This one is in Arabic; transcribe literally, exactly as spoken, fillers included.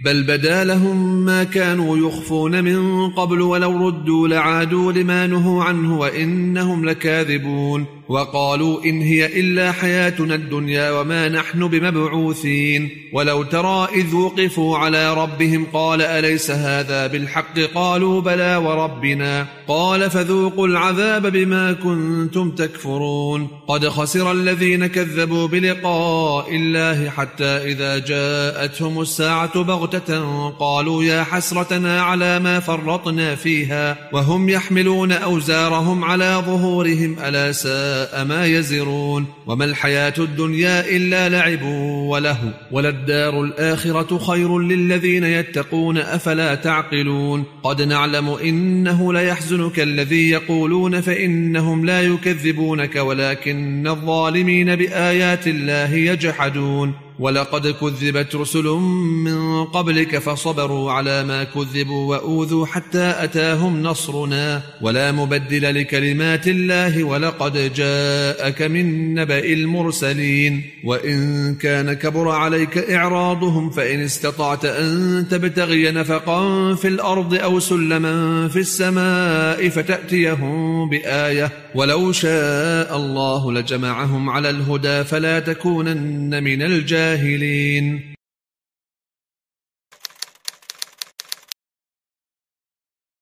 بل بدا لهم ما كانوا يخفون من قبل ولو ردوا لعادوا لما نهوا عنه وإنهم لكاذبون وقالوا إن هي إلا حياتنا الدنيا وما نحن بمبعوثين ولو ترى إذ وقفوا على ربهم قال أليس هذا بالحق قالوا بلى وربنا قال فذوقوا العذاب بما كنتم تكفرون قد خسر الذين كذبوا بلقاء الله حتى إذا جاءتهم الساعة بغتة قالوا يا حسرتنا على ما فرطنا فيها وهم يحملون أوزارهم على ظهورهم ألا ساء ما يزرون وما الحياة الدنيا إلا لعب وله وللدار الآخرة خير للذين يتقون أفلا تعقلون قد نعلم إنه ليحزنك الذي يقولون فإنهم لا يكذبونك ولكن الظالمين بآيات الله يجحدون ولقد كذبت رسل من قبلك فصبروا على ما كذبوا وأوذوا حتى أتاهم نصرنا ولا مبدل لكلمات الله ولقد جاءك من نبأ المرسلين وإن كان كبر عليك إعراضهم فإن استطعت أن تبتغي نفقا في الأرض أو سلما في السماء فتأتيهم بآية ولو شاء الله لجمعهم على الهدى فلا تكونن من الجاهلين